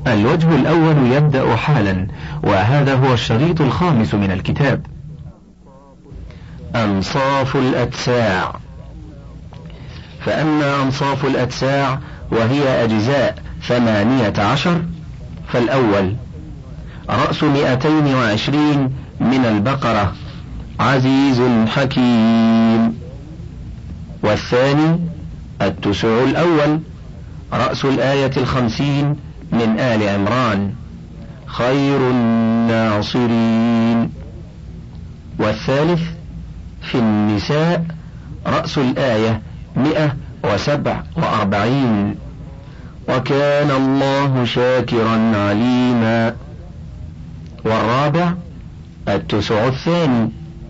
الوجه الأول يبدأ حالا، وهذا هو الشريط الخامس من الكتاب. أنصاف الأتساع. فأما أنصاف الأتساع وهي أجزاء 18، فالأول رأس 220 من البقرة عزيز حكيم، والثاني 9 الأول رأس الآية 50 من آل عمران خير الناصرين، والثالث في النساء رأس الآية 147 وكان الله شاكرا عليما، والرابع 9 الثاني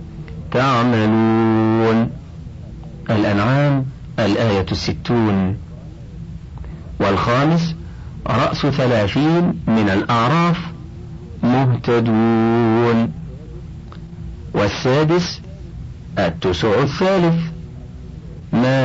تعملون الأنعام الآية 60، والخامس رأس 30 من الأعراف مهتدون، والسادس 9 الثالث ما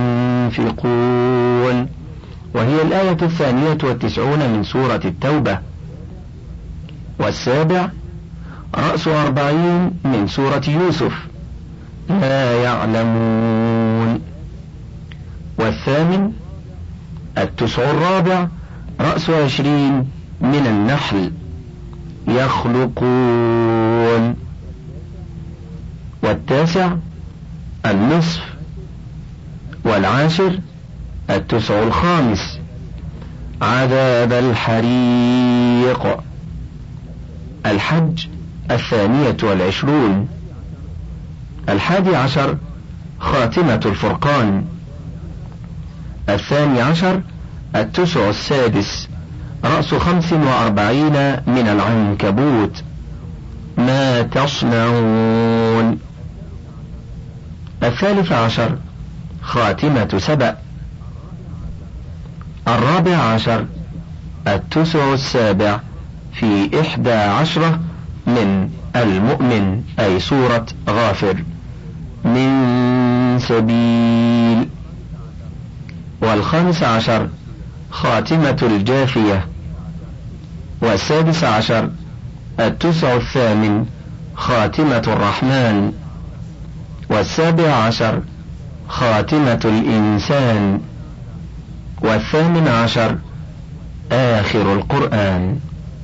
ينفقون وهي الآية 92 من سورة التوبة، والسابع رأس 40 من سورة يوسف لا يعلمون، والثامن 9 الرابع رأس 20 من النحل يخلقون، والتاسع النصف، والعاشر 9 الخامس عذاب الحريق، الحج 22، 11 خاتمة الفرقان، 12 9 السادس رأس 45 من العنكبوت ما تصنعون، 13 خاتمة سبأ، 14 9 السابع في 11 من المؤمن أي سورة غافر من سبيل، 15 خاتمة الجاثية، 16 9 الثامن خاتمة الرحمن، 17 خاتمة الإنسان، 18 آخر القرآن.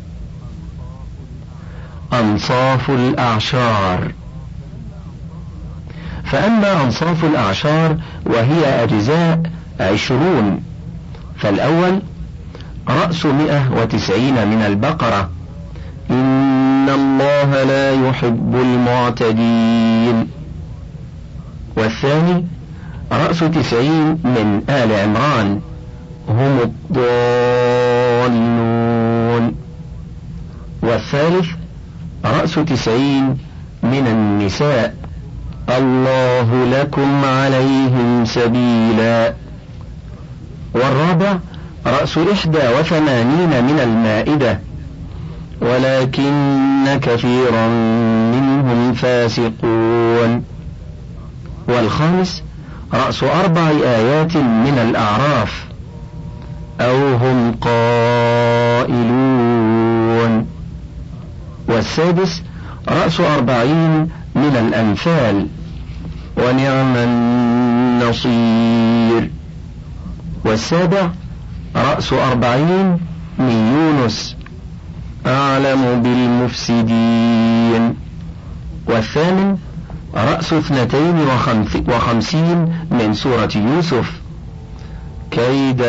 أنصاف الأعشار. فأما أنصاف الأعشار وهي أجزاء 20، فالأول رأس 190 من البقرة إن الله لا يحب المعتدين، والثاني رأس 90 من آل عمران هم الضالون، والثالث رأس 90 من النساء الله لكم عليهم سبيلا، والرابع رأس 81 من المائدة ولكن كثيرا منهم فاسقون، والخامس رأس 4 آيات من الأعراف أو هم قائلون، والسادس رأس 40 من الأنفال ونعم النصير، والسابع رأس 40 من يونس أعلم بالمفسدين، والثامن رأس 52 من سورة يوسف كيد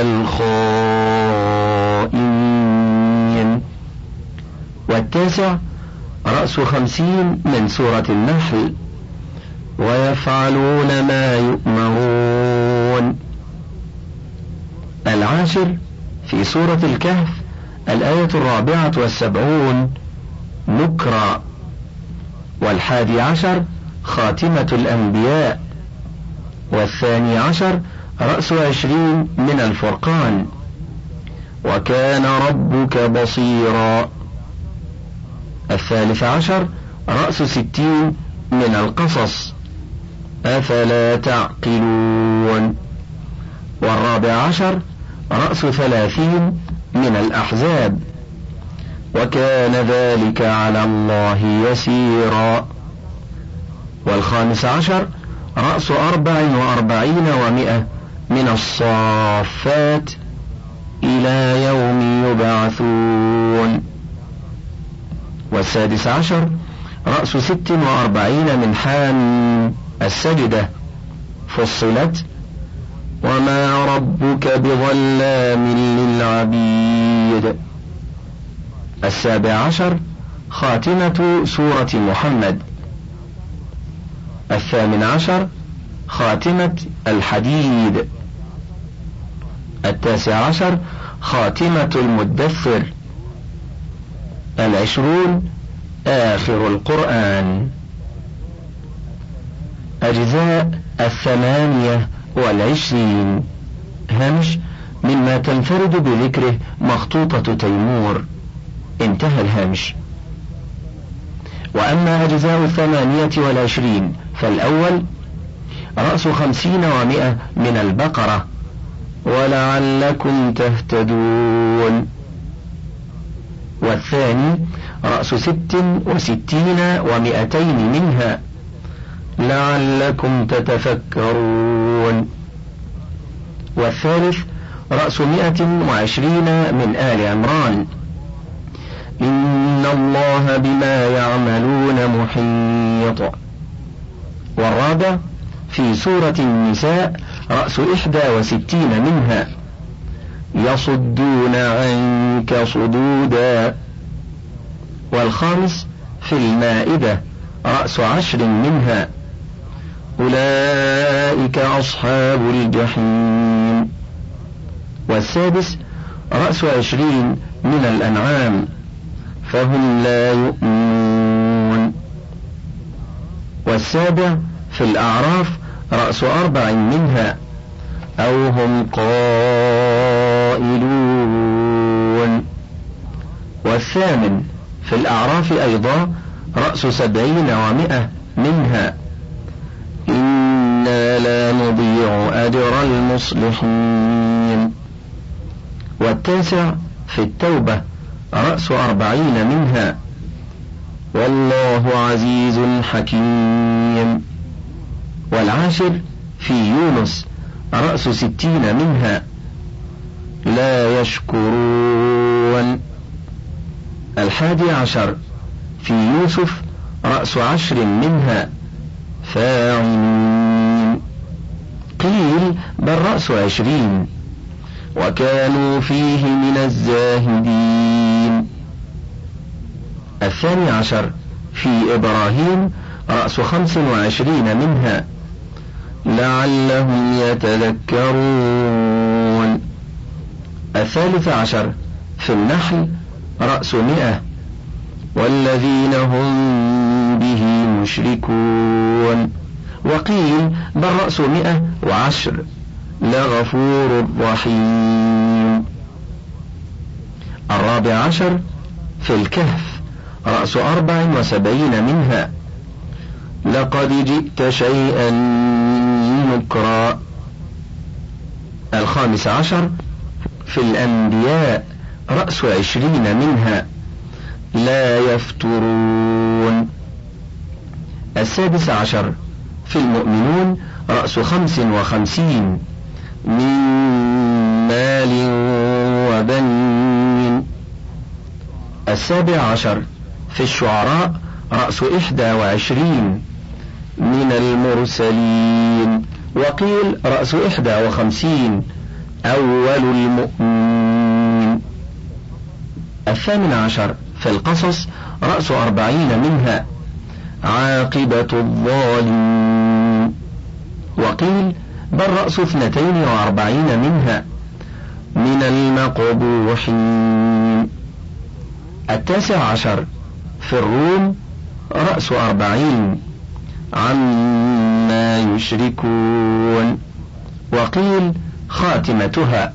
الخائنين، والتاسع رأس 50 من سورة النحل ويفعلون ما يؤمرون، العاشر في سورة الكهف الآية 74 نكرا، 11 خاتمة الأنبياء، 12 رأس 20 من الفرقان وكان ربك بصيرا، 13 رأس 60 من القصص أفلا تعقلون، 14 رأس 30 من الأحزاب، وكان ذلك على الله يسيرا. 15 رأس 44 و100 من الصافات إلى يوم يبعثون. 16 رأس 46 من حام السجدة فصلت وما ربك بظلام للعبيد. 17 خاتمة سورة محمد. 18 خاتمة الحديد. 19 خاتمة المدثر. 20 آخر القرآن. أجزاء 28. هامش مما تنفرد بذكره مخطوطة تيمور. انتهى الهامش. وأما أجزاء 28 فالأول رأس 50 و100 من البقرة ولعلكم تهتدون. والثاني رأس 66 و200 منها لعلكم تتفكرون. والثالث رأس 120 من آل عمران إن الله بما يعملون محيط. والرابع في سورة النساء رأس 61 منها يصدون عنك صدودا. والخامس في المائدة رأس 10 منها أولئك أصحاب الجحيم. والسادس رأس 20 من الأنعام فهم لا يؤمنون. والسابع في الأعراف رأس 4 منها أو هم قائلون. والثامن في الأعراف أيضا رأس 70 و100 منها إنا لا نضيع أجر المصلحين. والتاسع في التوبة رأس 40 منها والله عزيز حكيم. والعاشر في يونس رأس 60 منها لا يشكرون. 11 في يوسف رأس 10 منها فاعلين. قيل بل رأس 20 وكانوا فيه من الزاهدين. 12 في إبراهيم رأس 25 منها لعلهم يتذكرون. 13 في النحل رأس 100 والذين هم به مشركون. وقيل بل رأس 110 لغفور رحيم. 14 في الكهف رأس 74 منها لقد جئت شيئا نكرا. 15 في الأنبياء رأس 20 منها لا يفترون. 16 في المؤمنون رأس 55 من مال وبنين. 17 في الشعراء رأس 21 من المرسلين. وقيل رأس 51 أول المؤمنين. 18 في القصص رأس 40 منها عاقبة الظالمين. وقيل بل رأس 42 منها من المقبوحين. 19 في الروم رأس 40 عما يشركون. وقيل خاتمتها.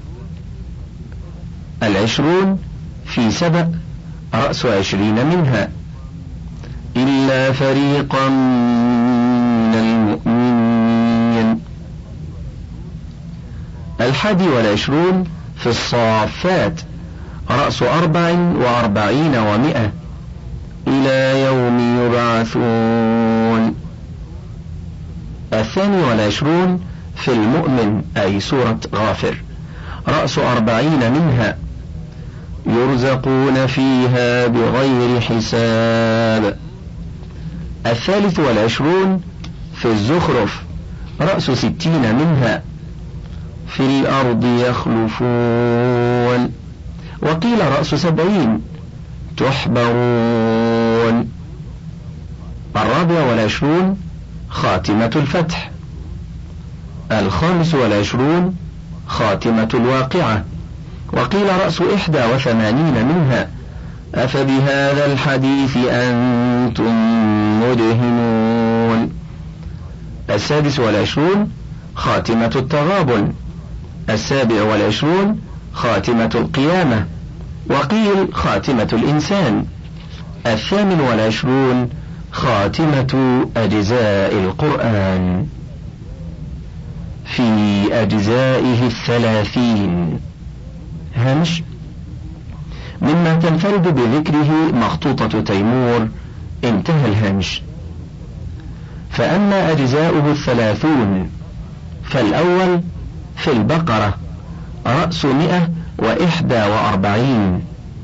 20 في سبأ رأس 20 منها إلا فريقا من المؤمنين. 21 في الصافات رأس 44 و100 إلى يوم يبعثون. 22 في المؤمن أي سورة غافر، رأس 40 منها يرزقون فيها بغير حساب. 23 في الزخرف، رأس 60 منها في الأرض يخلفون، وقيل رأس 70 تحبرون. 24 خاتمة الفتح. 25 خاتمة الواقعة، وقيل رأس 81 منها أفبهذا الحديث أنتم مدهنون. 26 خاتمة التغابن. 27 خاتمة القيامة، وقيل خاتمة الإنسان. 28 خاتمة أجزاء القرآن. في أجزائه 30. هامش: مما تنفرد بذكره مخطوطة تيمور. انتهى الهامش. فأما أجزاؤه 30 فالأول في البقرة، رأس 141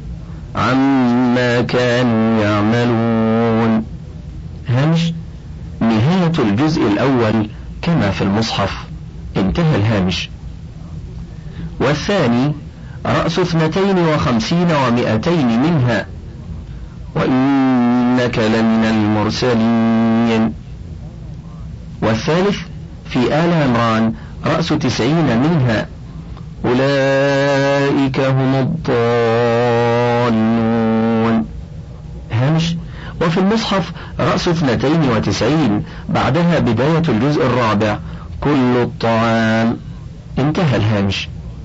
عما كانوا يعملون. هامش: نهاية الجزء الأول كما في المصحف. انتهى الهامش. والثاني رأس 52 و200 منها وإنك لمن المرسلين. والثالث في آل عمران، رأس 90 منها أولئك هم الضالون. هامش: وفي المصحف رأس 92 بعدها بداية الجزء الرابع كل الطعام. انتهى الهامش.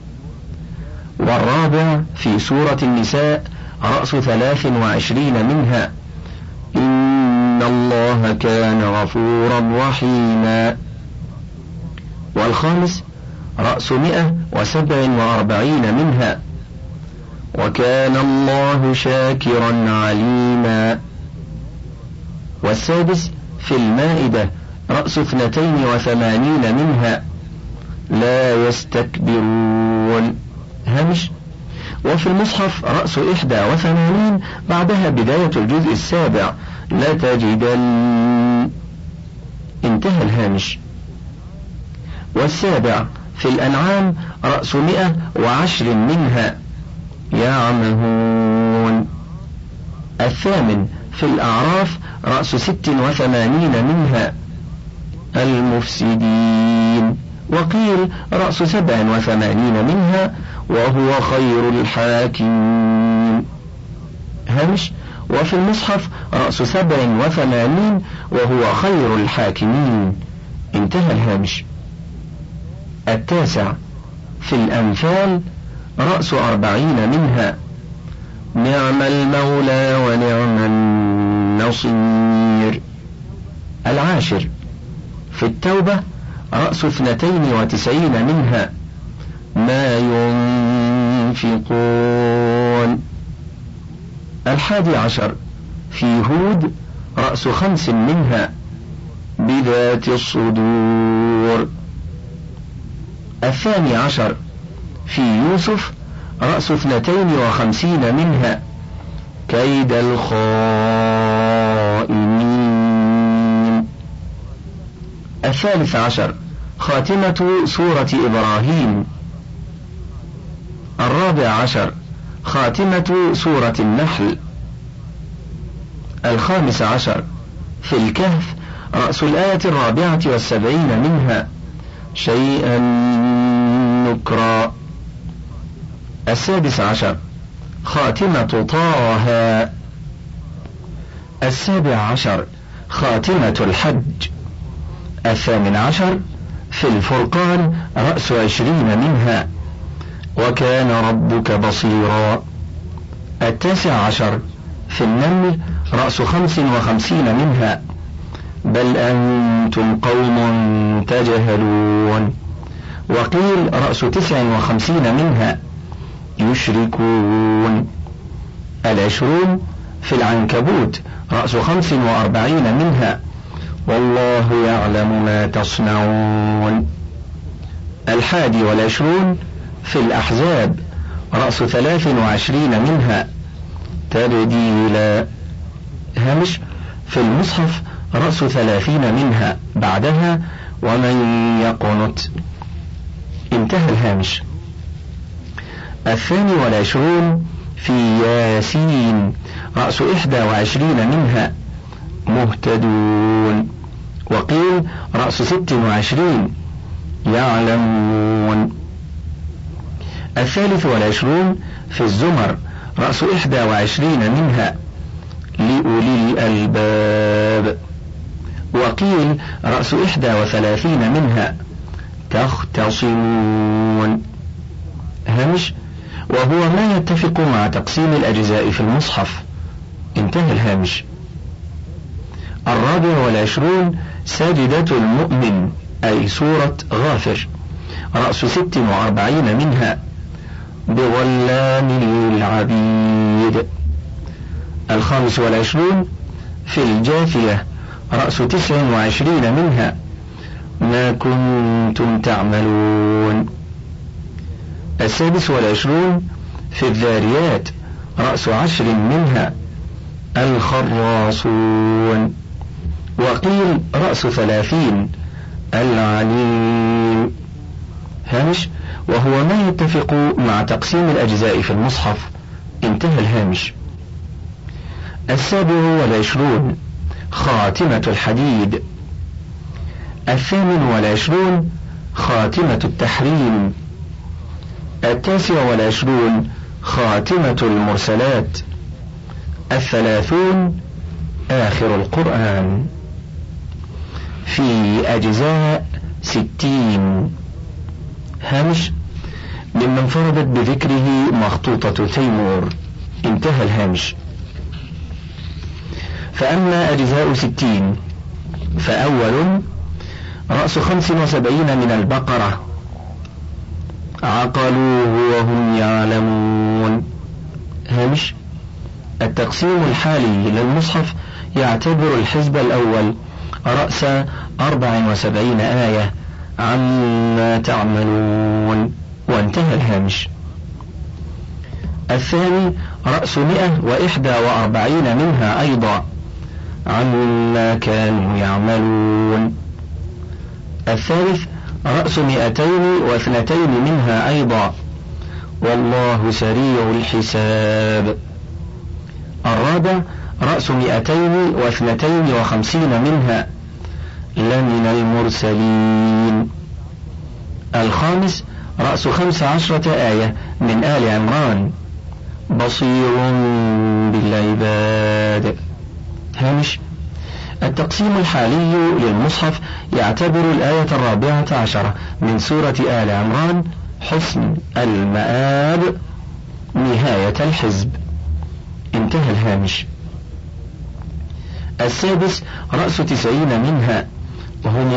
والرابع في سورة النساء، رأس 23 منها إن الله كان غفورا رحيما. والخامس رأس 147 منها وكان الله شاكرا عليما. والسادس في المائدة، رأس 82 منها لا يستكبرون. هامش: وفي المصحف رأس 81 بعدها بداية الجزء السابع لا تجدن. انتهى الهامش. والسابع في الأنعام، رأس 110 منها يعمهون. الثامن في الأعراف، رأس 86 منها المفسدين، وقيل رأس 87 منها وهو خير الحاكمين. هامش: وفي المصحف رأس 87 وهو خير الحاكمين. انتهى الهامش. التاسع في الأنفال، رأس 40 منها نعم المولى ونعم النصير. العاشر في التوبة، رأس 92 منها ما ينفقون. 11 في هود، رأس 5 منها بذات الصدور. 12 في يوسف، رأس 52 منها كيد الخائنين. 13 خاتمة سورة إبراهيم. 14 خاتمة سورة النحل. 15 في الكهف، رأس الآية 74 منها شيئا نكرا. 16 خاتمة طه. 17 خاتمة الحج. 18 في الفرقان، رأس 20 منها وكان ربك بصيرا. 19 في النمل، رأس 55 منها بل أنتم قوم تجهلون، وقيل رأس 59 منها يشركون. 20 في العنكبوت رأس 45 منها والله يعلم ما تصنعون. 21 في الأحزاب رأس 23 منها تبديلا. هامش في المصحف رأس 30 منها بعدها ومن يقنت. انتهى الهامش. 22 في ياسين رأس 21 منها مهتدون. وقيل رأس 26 يعلمون. 23 في الزمر رأس 21 منها لأولي الألباب. وقيل رأس 31 منها تختصمون. هامش وهو ما يتفق مع تقسيم الأجزاء في المصحف. انتهى الهامش. 24 ساجدة المؤمن أي سورة غافر رأس 46 منها بظلام للعبيد. 25 في الجاثية رأس 29 منها ما كنتم تعملون. 26 في الذاريات رأس 10 منها الخراصون. وقيل رأس 30 العليم. هامش وهو ما يتفق مع تقسيم الأجزاء في المصحف. انتهى الهامش. 27 خاتمة الحديد. 28 خاتمة التحريم. 29 خاتمة المرسلات. 30 آخر القرآن. في أجزاء 60. هامش ممن انفردت بذكره مخطوطة تيمور. انتهى الهامش. فأما أجزاء 60 فأول رأس 75 من البقرة عقلوه وهم يعلمون. هامش التقسيم الحالي للمصحف يعتبر الحزب الأول رأس 74 آية عما تعملون. وانتهى الهامش. الثاني رأس 141 منها أيضا عما كانوا يعملون. الثالث رأس 202 منها أيضا والله سريع الحساب. الرابع رأس 252 منها لمن المرسلين. الخامس رأس 15 آية من آل عمران بصير بالعباد. هامش التقسيم الحالي للمصحف يعتبر الآية 14 من سورة آل عمران حسن المآب نهاية الحزب. انتهى الهامش. السادس رأس 90 منها هم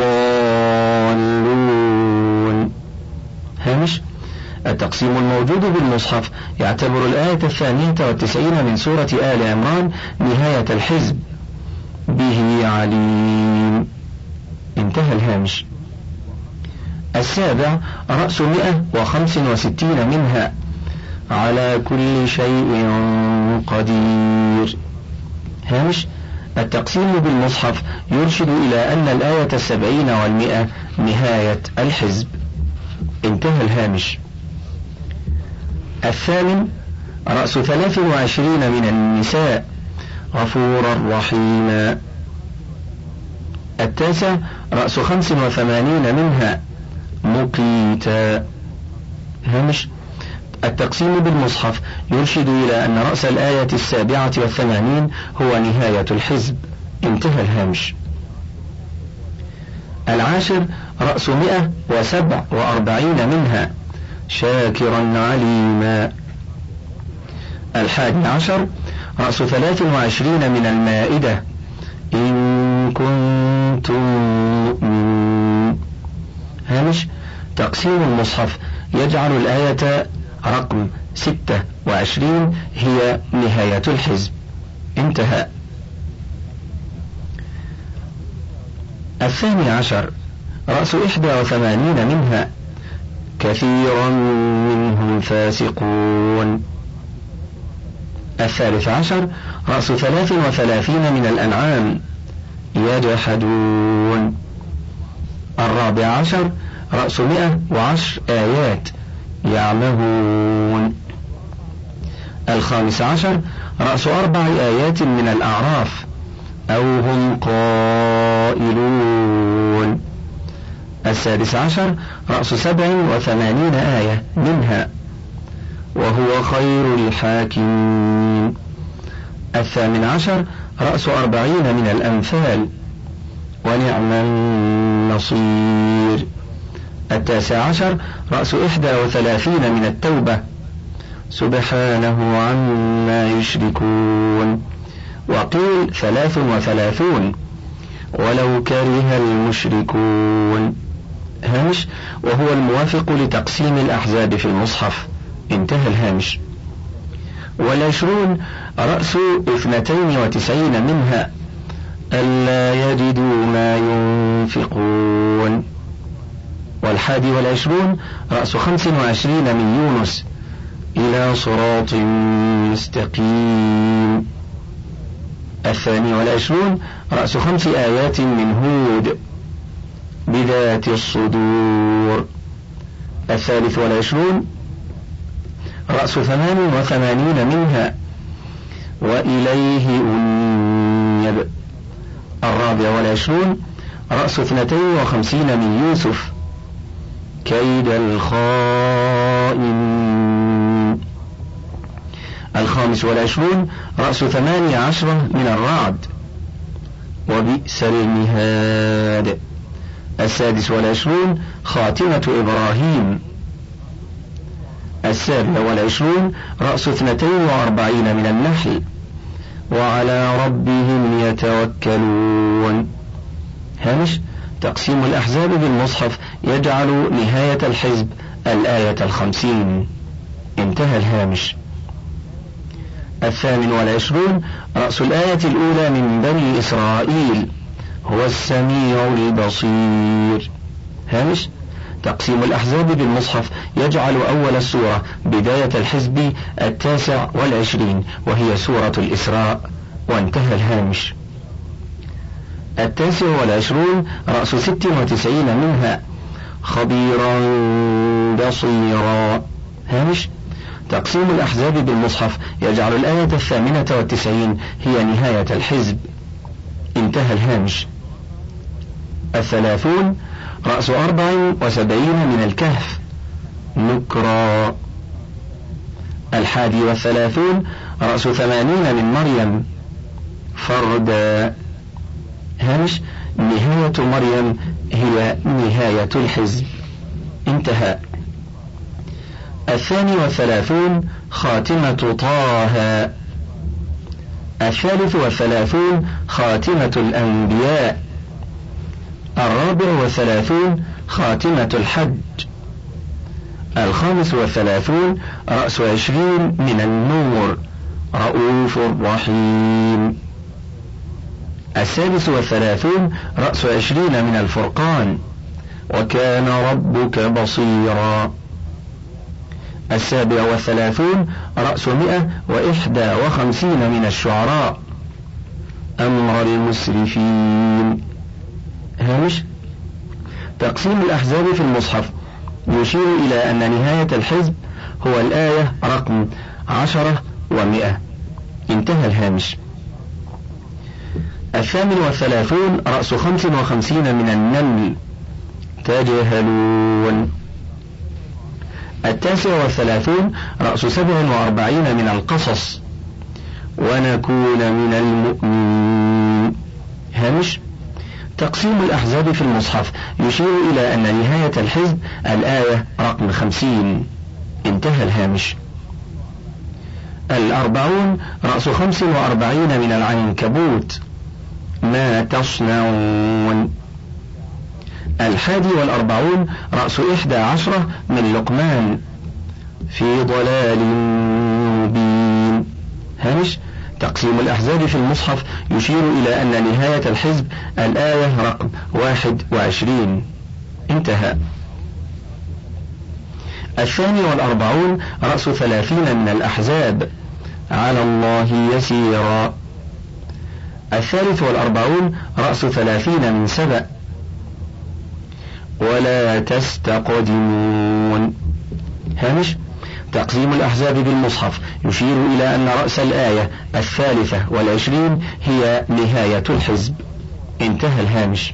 الضالون. هامش التقسيم الموجود بالمصحف يعتبر الآية 92 من سورة آل عمران نهاية الحزب به عليم. انتهى الهامش. السابع رأس 165 منها على كل شيء قدير. هامش التقسيم بالمصحف يرشد إلى أن الآية 70 و100 نهاية الحزب. انتهى الهامش. الثامن رأس 23 من النساء غفورا رحيما. التاسع رأس 85 منها مقيتا. هامش التقسيم بالمصحف يرشد إلى أن رأس الآية 87 هو نهاية الحزب. انتهى الهامش. العاشر رأس 147 منها شاكرا عليما. 11 رأس 23 من المائدة إن كنتم مؤمنين. هامش تقسيم المصحف يجعل الآية رقم 26 هي نهاية الحزب. انتهى. 12 رأس 81 منها كثيرا منهم فاسقون. 13 رأس 33 من الأنعام يجحدون. 14 رأس 110 آيات يعمهون. 15 رأس 4 آيات من الأعراف أو هم قائلون. 16 رأس 87 آية منها وهو خير الحاكمين. 18 رأس 40 من الأنفال ونعم النصير. 19 رأس 31 من التوبة سبحانه عما يشركون. وقيل 33 ولو كره المشركون. هامش وهو الموافق لتقسيم الأحزاب في المصحف. انتهى الهامش. 20 رأس 92 منها ألا يجدوا ما ينفقون. 21 رأس 25 من يونس إلى صراط مستقيم. 22 رأس 5 آيات من هود بذات الصدور. 23 رأس 88 منها وإليه أنيب. 24 رأس 52 من يوسف كيد الخائن. 25 رأس 18 من الرعد وبئس المهاد. 26 خاتمة إبراهيم. 27 رأس 42 من النحل وعلى ربهم يتوكلون. هامش تقسيم الأحزاب بالمصحف يجعل نهاية الحزب الآية 50. انتهى الهامش. 28 رأس الآية الأولى من بني إسرائيل هو السميع البصير. هامش تقسيم الأحزاب بالمصحف يجعل أول السورة بداية الحزب 29 وهي سورة الإسراء. وانتهى الهامش. 29 رأس 96 منها خبيرا بصيرا. هامش تقسيم الأحزاب بالمصحف يجعل الآية 98 هي نهاية الحزب. انتهى الهامش. 30 رأس 74 من الكهف نكرا. 31 رأس 80 من مريم فردا. هامش نهاية مريم هي نهاية الحزب. انتهى. 32 خاتمة طه. 33 خاتمة الأنبياء. 34 خاتمة الحج. 35 رأس 20 من النور رؤوف رحيم. 36 رأس 20 من الفرقان وكان ربك بصيرا. 37 رأس 151 من الشعراء أمر المسرفين. هامش تقسيم الأحزاب في المصحف يشير إلى أن نهاية الحزب هو الآية رقم 10 و100. انتهى الهامش. 38 رأس 55 من النمل تجهلون. 39 رأس 47 من القصص ونكون من المؤمنين. هامش تقسيم الأحزاب في المصحف يشير إلى أن نهاية الحزب الآية رقم 50. انتهى الهامش. 40 رأس 45 من العنكبوت ما تصنعون. 41 رأس 11 من لقمان في ضلال مبين. هامش: تقسيم الأحزاب في المصحف يشير إلى أن نهاية الحزب الآية رقم 21. انتهى. 42 رأس 30 من الأحزاب: على الله يسيرا. 43 رأس 30 من سبأ: ولا تستقدمون. هامش: تقسيم الأحزاب بالمصحف يشير إلى أن رأس الآية 23 هي نهاية الحزب. انتهى الهامش.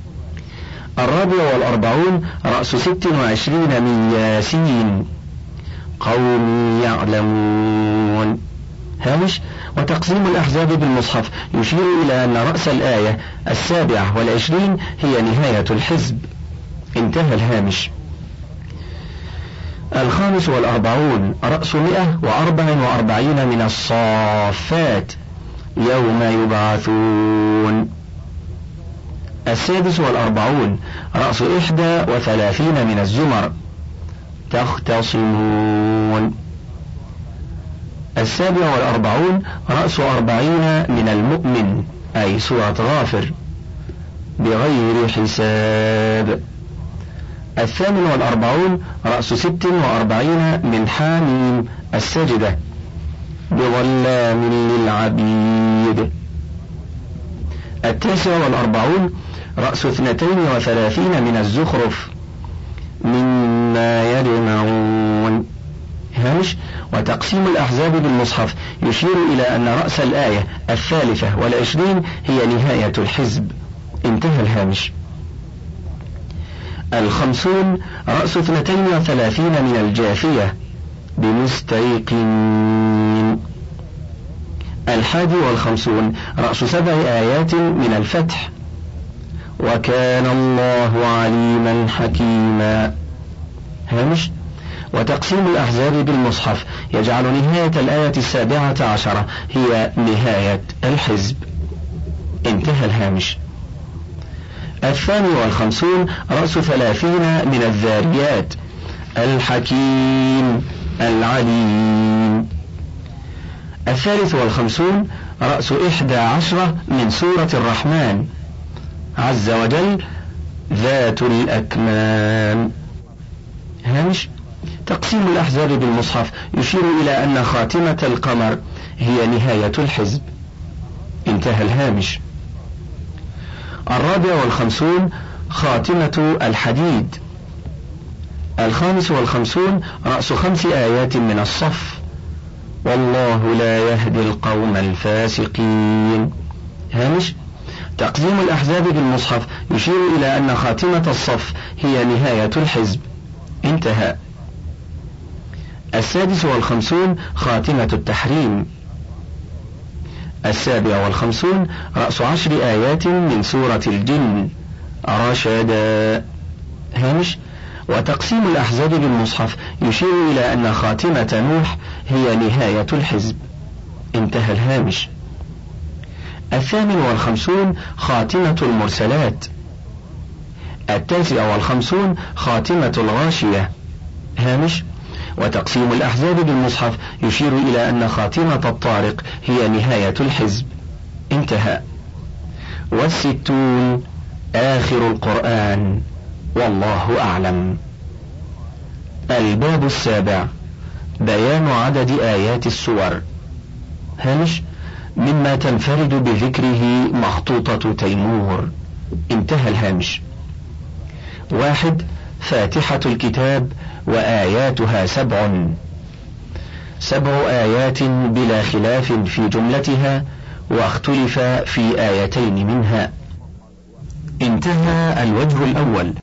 44 رأس 26 من ياسين: قوم يعلمون. هامش: وتقسيم الأحزاب بالمصحف يشير إلى أن رأس الآية 27 هي نهاية الحزب. انتهى الهامش. 45 رأس 144 من الصافات: يوم يبعثون. 46 رأس 31 من الزمر: تختصمون. 47 رأس 40 من المؤمن، أي سورة غافر: بغير حساب. 48 رأس 46 من حاميم، السجدة: بظلام للعبيد. 49 رأس 32 من الزخرف: مما يجمعون. هامش: وتقسيم الأحزاب بالمصحف يشير إلى أن رأس الآية 23 هي نهاية الحزب. انتهى الهامش. 50 رأس 32 من الجاثية: بمستيقن. 51 رأس 7 آيات من الفتح: وكان الله عليما حكيما. هامش: وتقسيم الأحزاب بالمصحف يجعل نهاية الآية 17 هي نهاية الحزب. انتهى الهامش. 52 رأس 30 من الذاريات: الحكيم العليم. 53 رأس 11 من سورة الرحمن: عز وجل: ذات الأكمام. هامش: تقسيم الأحزاب بالمصحف يشير إلى أن خاتمة القمر هي نهاية الحزب. انتهى الهامش. 54 خاتمة الحديد. 55 رأس 5 آيات من الصف: والله لا يهدي القوم الفاسقين. هامش: تقسيم الأحزاب بالمصحف يشير إلى أن خاتمة الصف هي نهاية الحزب. انتهى. 56 خاتمة التحريم. 57 رأس 10 آيات من سورة الجن: رشدا. هامش: وتقسيم الأحزاب بالمصحف يشير إلى أن خاتمة نوح هي نهاية الحزب. انتهى الهامش. 58 خاتمة المرسلات. 59 خاتمة الغاشية. هامش: وتقسيم الأحزاب بالمصحف يشير إلى أن خاتمة الطارق هي نهاية الحزب. انتهى. 60 آخر القرآن، والله أعلم. الباب 7: بيان عدد آيات السور. هامش: مما تنفرد بذكره مخطوطة تيمور. انتهى الهامش. 1. فاتحة الكتاب وآياتها 7 آيات بلا خلاف في جملتها، واختلف في آيتين منها. انتهى الوجه الأول.